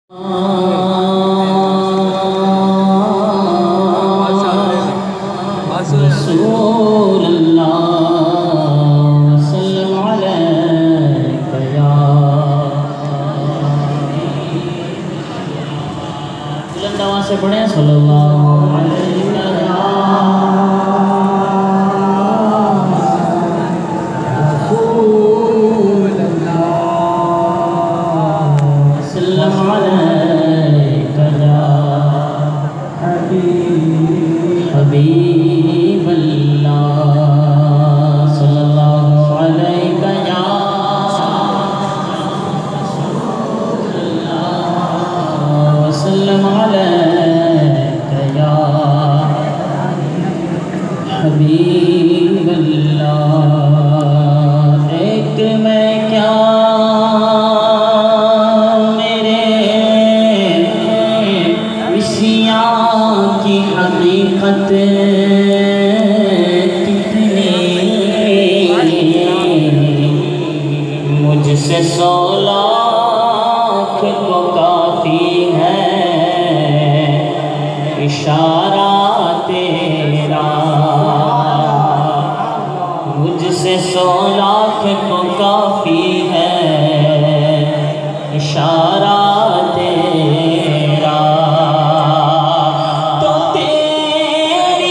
رسول اللہ سلم علیک یا بلند آواز سے پڑھیں صلی اللہ علیہ حبیب اللہ صلی اللہ علیہ یا وسلم علیہ یا حبیب اللہ ایک میں کیا میرے وسیعہ کی حقیقت مجھ سے 100 لاکھ کو کافی ہے اشارہ تیرا مجھ سے 100 لاکھ کو کافی ہے اشارہ تیرا تو تیری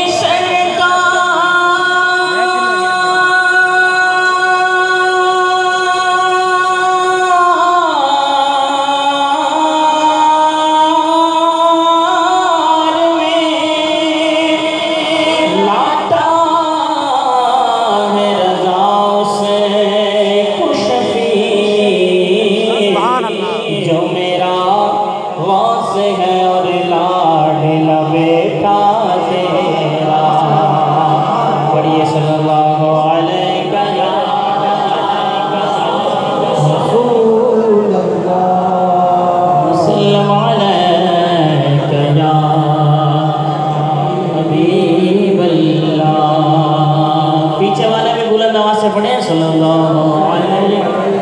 جو میرا واس ہے اور لاڈلا بیٹا تیرا پڑھیے صلی اللہ علیہ یا رسول اللہ وسلم علیک یا حبیب اللہ پیچھے والے بھی بلند آواز سے پڑھیں صلی اللہ علیہ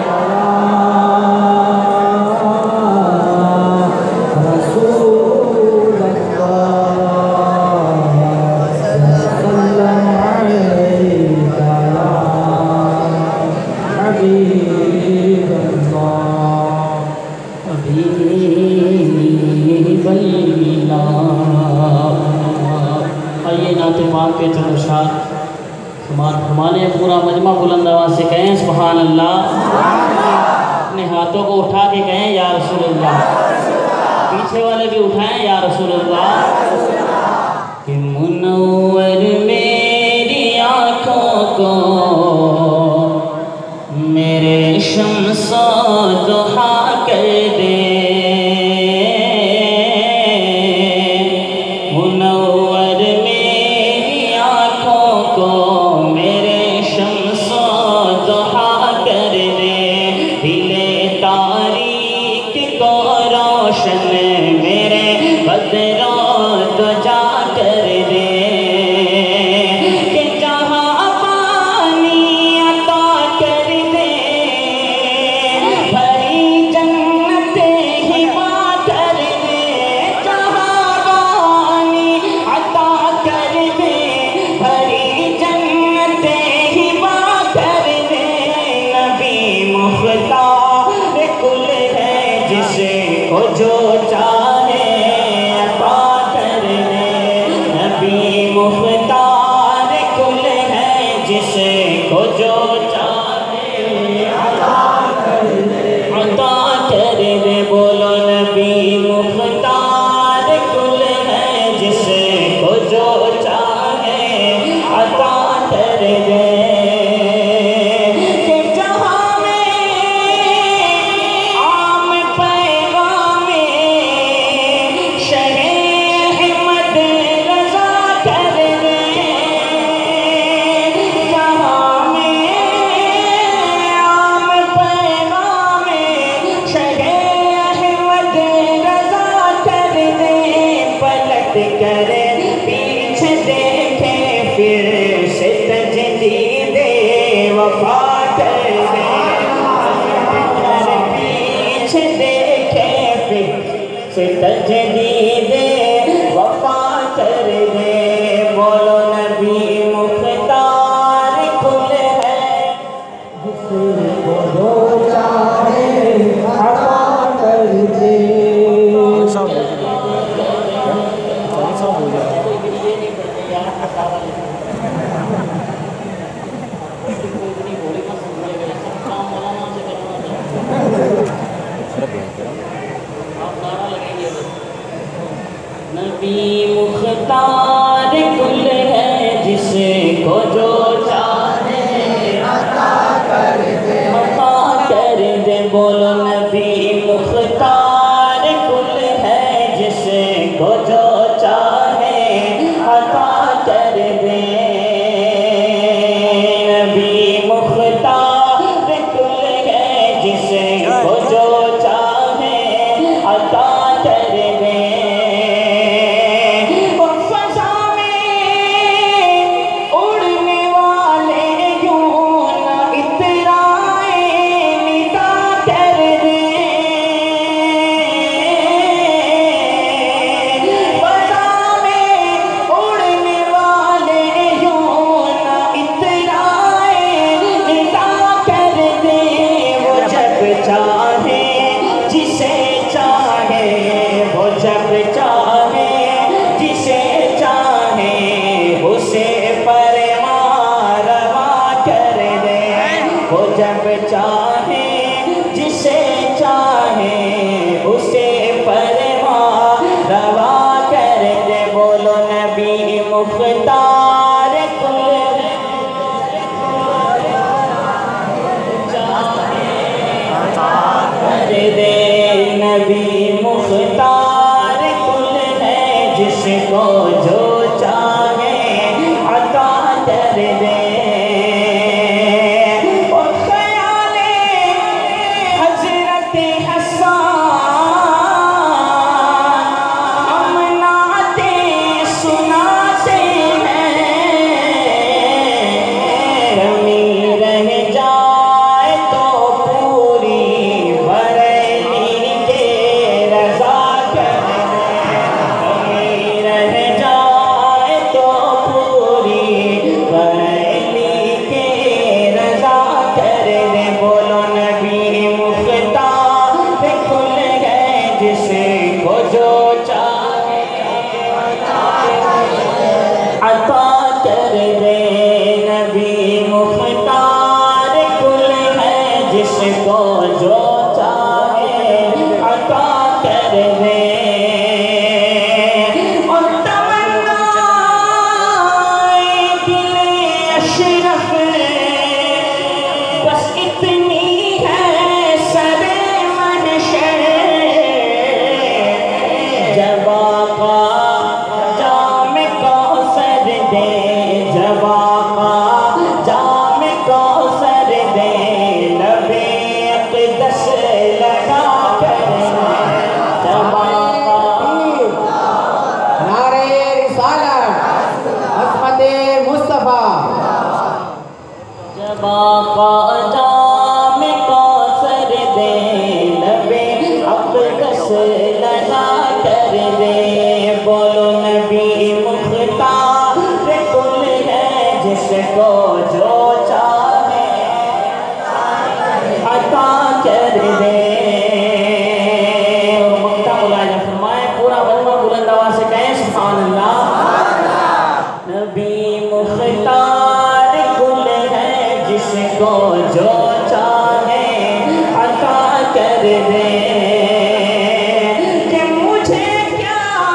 آئیے نعت پاک کے چند اشعار ہمارے پورا مجمع بلند آواز سے کہیں سبحان اللہ اپنے ہاتھوں کو اٹھا کے کہیں یا رسول اللہ پیچھے والے بھی اٹھائیں یا رسول اللہ کہ منور میری آنکھوں کو میرے شمس و ضحیٰ کر دے منور میری آنکھوں کو میرے شمس و ضحیٰ کر دے دلِ تاریک کو روشن میرے بدر و ضحیٰ کر دے جو چاہے عطا کر دے نبی مختار کل ہے جسے کو جو چاہے عطا کر دے بولو نبی مختار کل ہے جسے کو جو چاہے عطا کر دے کرے پیچھے دیکھے پھر سے تجدید وفا کر دے پیچھے دیکھے پھر سے تجدید وفا کر دے بولو نبی مختار کل ہے جس کو جو چاہے عطا کر دے نبی مختار کل ہے جس کو جو چاہے عطا کر دے عطا کر دے بولو نبی مختار کل ہے جس کو جو چاہے عطا کر دے نبی مختار کل ہے جس کو جو چاہے عطا کر دے جب چاہے جسے چاہے اسے فرما روا کر دے بولو نبی مختار کل کر دے نبی مختار کل ہے جس کو جو چاہے عطا کر دے عطا کر دے نبی مختار کل ہے جس کو جو چاہے عطا کر دے اور تمنائے دل اشرف بس اتنی ہے سر محشر جب آقا جب آقا جام کوثر دے نبی اقدس لگا کر جب آقا نعرہ رسالت عظمت مصطفیٰ جب آقا جام کوثر دے نبی اقدس لگا کر دے بولو نبی مختار جس کو جو چاہے عطا کر دے مکتہ ملاحظہ فرمائے پورا مجمع بلند آواز سے کہیں سبحان اللہ نبی مختار کل ہے جس کو جو چاہے عطا کر دے کہ مجھے کیا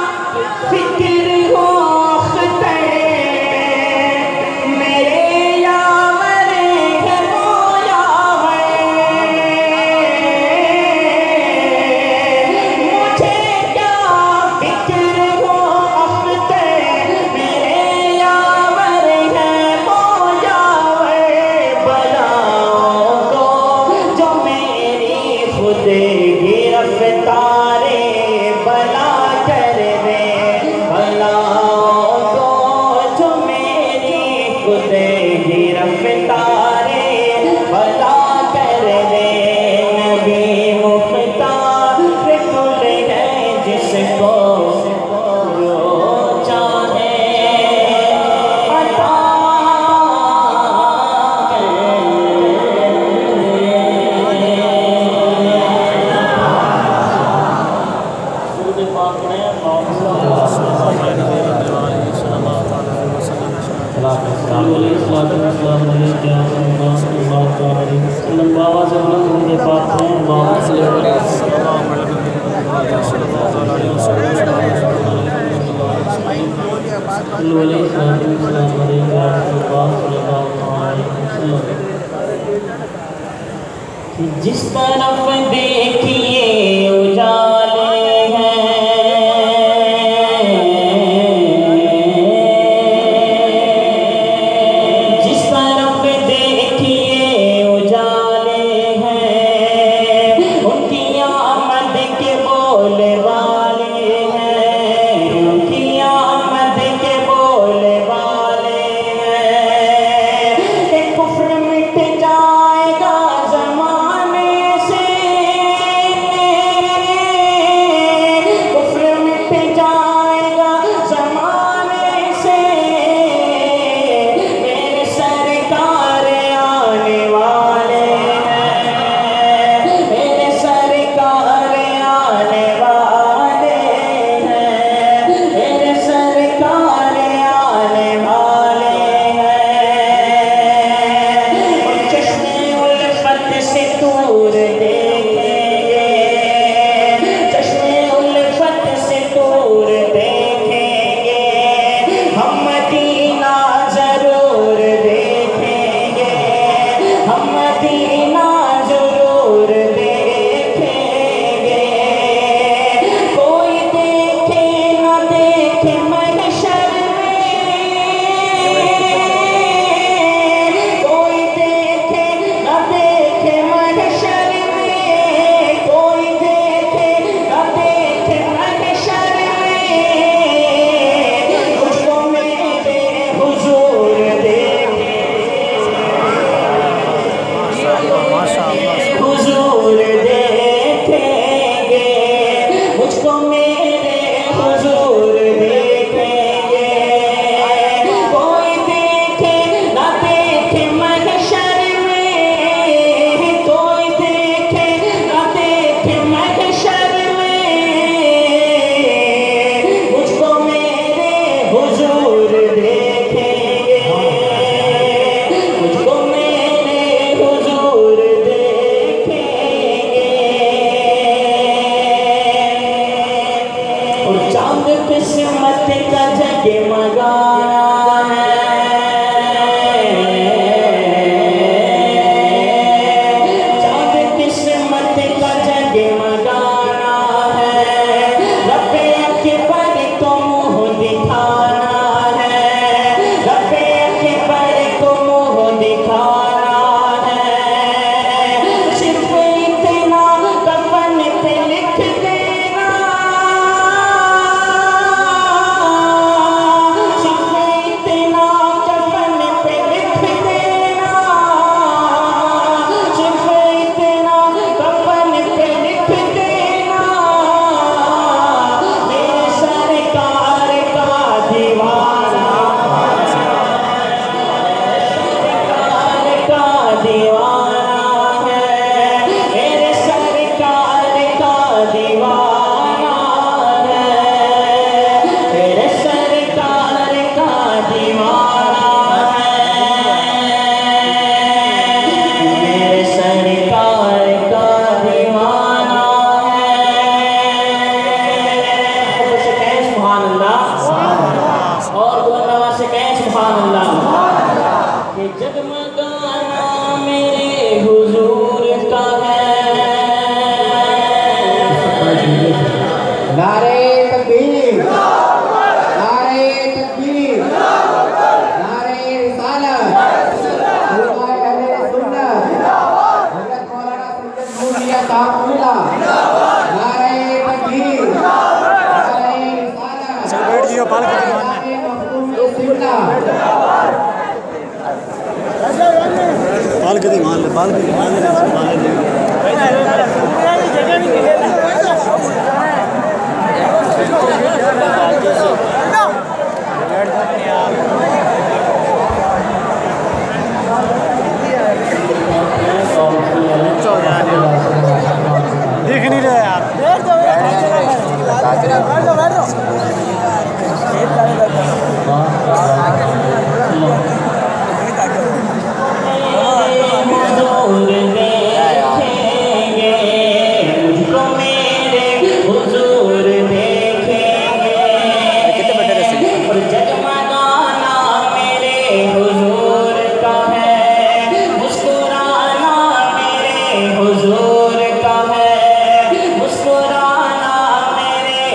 सलात पढ़ें बाबा से बुलंद होंगे पाक हैं जिस तरफ देखिए उजाले हैं, जिस तरफ देखिए उजाले हैं, उनकी आमद के बोले वाले हैं, उनकी आमद के बोले वाले हैं। एक कुफ्र मिट जाएगा ज़माने से, कुफ्र मिट जाएगा ज़माने से, मेरे सरकार आने वाले हैं, मेरे सरकार आने वाले हैं, मेरे सरकार आने वाले हैं। और चश्मे उल्फत से दूर देखेंगे, चश्मे उल्फत से दूर देखेंगे, हम मदीना जरूर देखेंगे, हम मदीना जरूर देखेंगे। कोई देखे न देखे महशर में, कोई देखे न देखे महशर में, कोई देखे न देखे महशर में, मुझको मेरे हुजूर हुजूर देखेंगे, मुझको मेरे हुजूर देखेंगे। कोई देखे न देखे महशर में, कोई देखे न देखे महशर में, मुझको मेरे हुजूर देखेंगे, मुझको मेरे हुजूर देखेंगे। और चांद किस्मत का जगमगाना है, चांद किस्मत का जगमगाना है, रब्बे अकबर को मुँह दिखाना है, रब्बे अकबर को मुँह दिखाना है। सिर्फ इतना कफन पे लिख देना, सिर्फ इतना कफन पे लिख देना, सिर्फ इतना कफन पे लिख देना, मेरे सरकार का दीवाना, सरकार का दीवाना है, मेरे सरकार का दीवाना है, मेरे सरकार का दीवाना है, मेरे सरकार का दीवाना है। से कहें सुभान अल्लाह, और दुआ से कहें सुभान अल्लाह। कि जगमगाना मेरे हुजूर का है। नारे तकबीर, नारे तकबीर, नारे रिसालत, उलमाए अहले सुन्नत, हज़रत मौलाना सैयद नूरिया ताक़ुल्लाह, नारे तकबीर, नारे रिसालत, नारे मफ़हूम सुन्नत। बाल कभी मान ले, बाल कभी मान ले, देख नहीं रहे यार।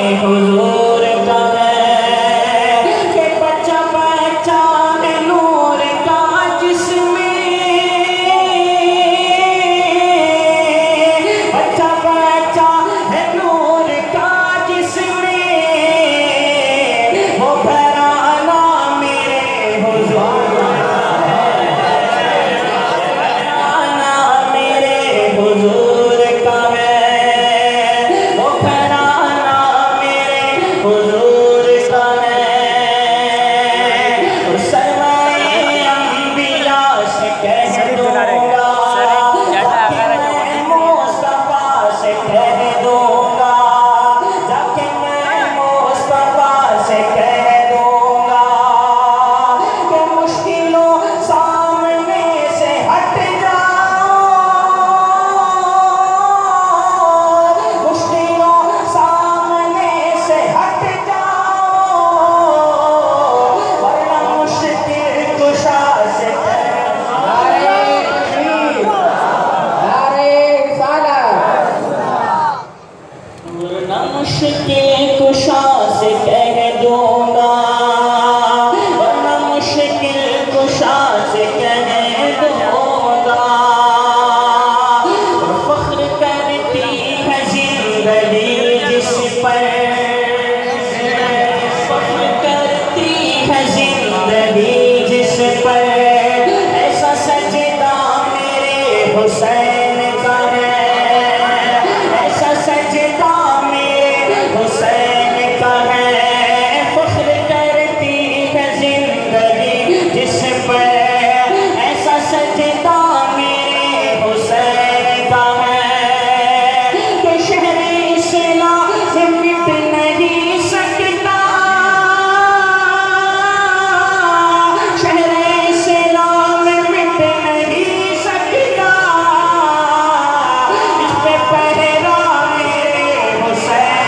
حضور کا ہے کہ بچہ بچہ ہے نور کا جس میں بچہ بچہ ہے نور کا جس میں وہ گھرانہ میرے حضور حضور کا ہے وہ گھرانہ میرے حضور کا ہے اور سرور انبیاء سے کہہ دوں گا کہ میں مصطفیٰ سے کہہ دوں گا کہ میں مصطفیٰ سے کہہ دوں گا کہ مشکلوں سامنے سے ہٹ جاؤ مشکل کشا سے کہہ دوں گا ورنہ مشکل کشا سے کہہ دوں گا فخر کرتی ہے زندگی جس پر فخر کرتی ہے زندگی جس پر ایسا سجدہ میرے حسین کا ہے ایسا سجدہ حسین کا ہے فخر کرتی ہے زندگی جس پر ایسا سجدہ میرے حسین کا ہے کہ شہر اسلام سے مٹ نہیں سکتا شہر اسلام مٹ نہیں سکتا اس پہ پہرا میرے حسین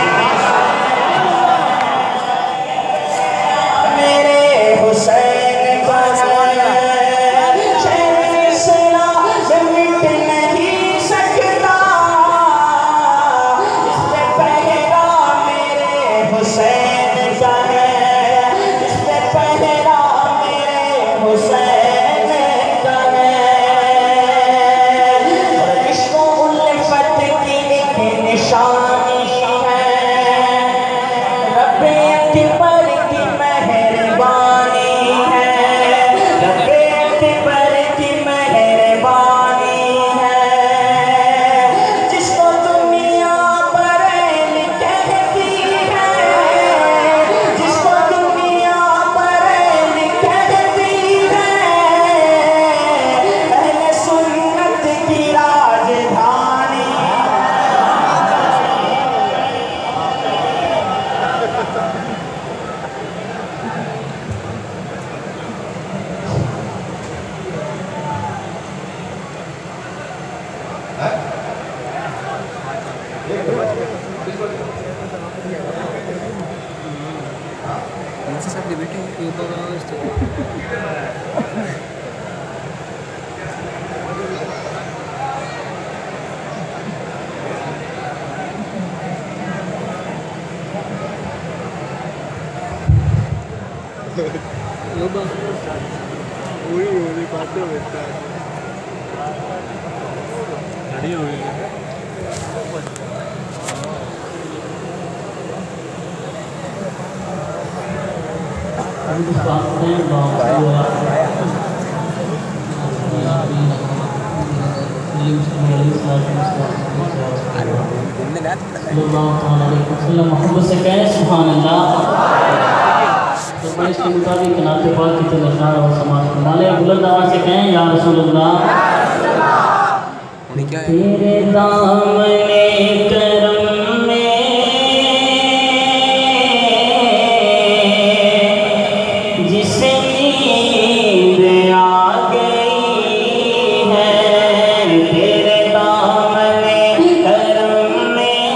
حسین کا ہے شہر اسلام سے مٹ نہیں سکتا اس پہ پہرا میرے حسین کا ہے اس پہ پہرا میرے حسین کا ہے اور عشق و الفت کی ایک نشانی ہے رب اکبر کی مہربانی محمد سے کہیں سبحان اللہ تو میں اس کے مطابق نعت پاک کی تلاشار اور سماعت فرمالے بلند آواز سے کہیں یا رسول اللہ تیرے دامن کرم میں جس نیند آ گئی ہے تیرے دامن کرم میں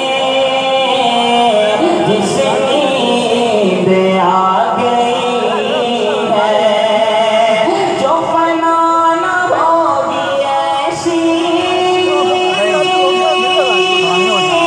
جس نیند آ گئی ہے جو فنا نہ ہوگی ایسی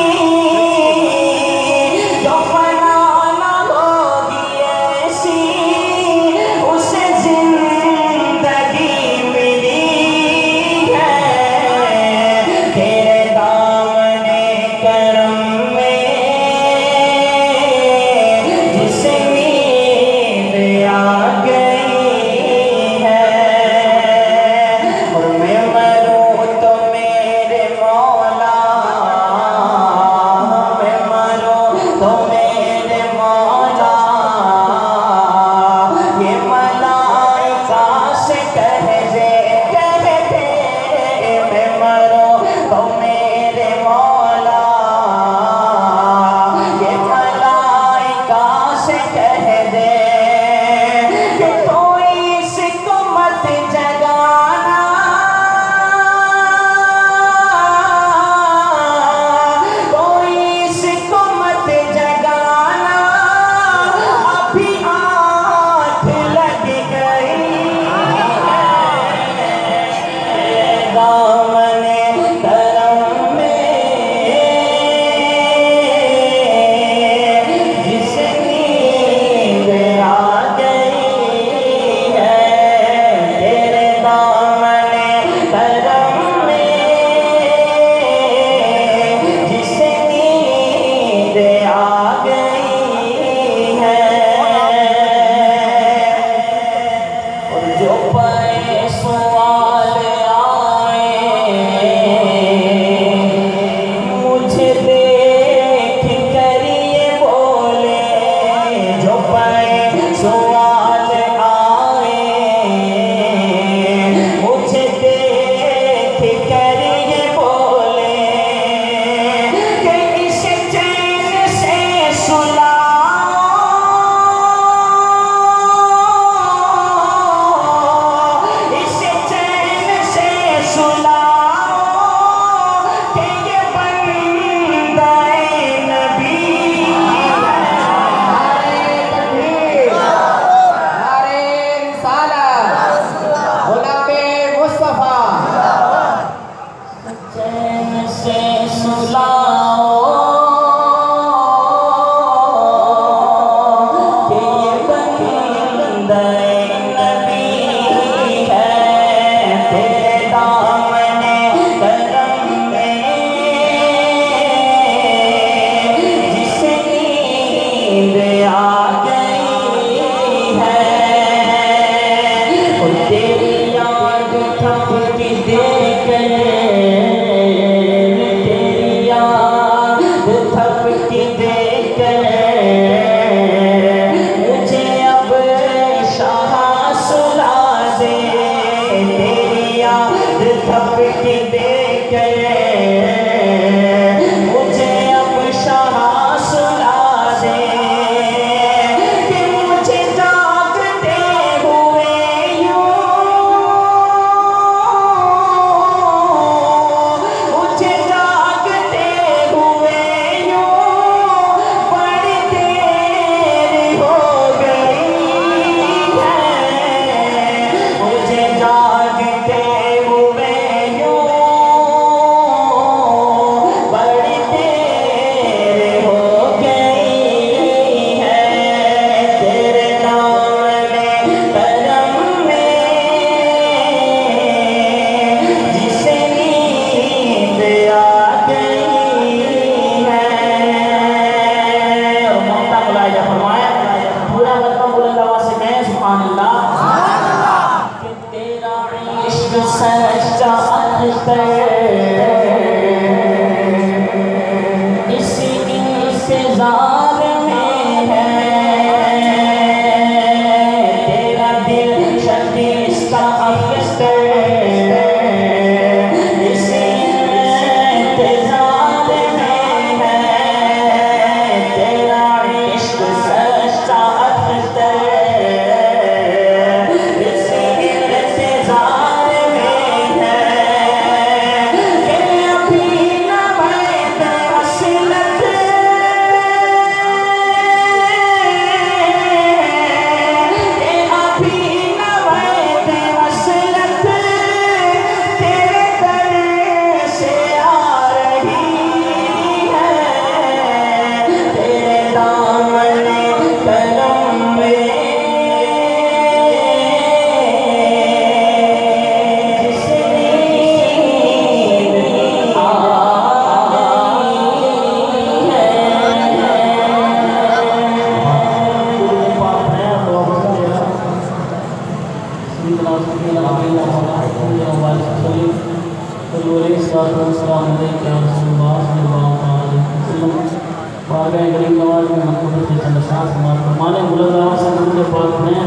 बारगाह करीम नवाज में मनकूबत के चंद शाह समाज फरमाने बुलंद आवाज़ से दुरूद पाक पढ़ें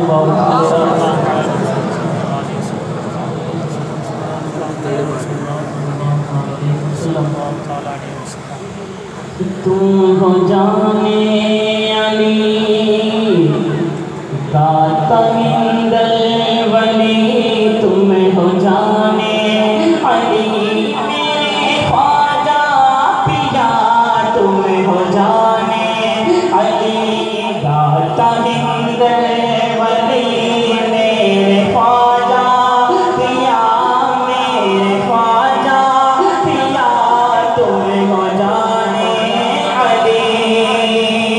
तुम हो जाने अली दाता हिंदल वली तुम हो जाने अली मेरे ख्वाजा पिया तुम हो जाने अली दाता हिंदल वली मेरे ख्वाजा पिया मेरे ख्वाजा पिया तुम हो जाने अली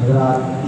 حضرات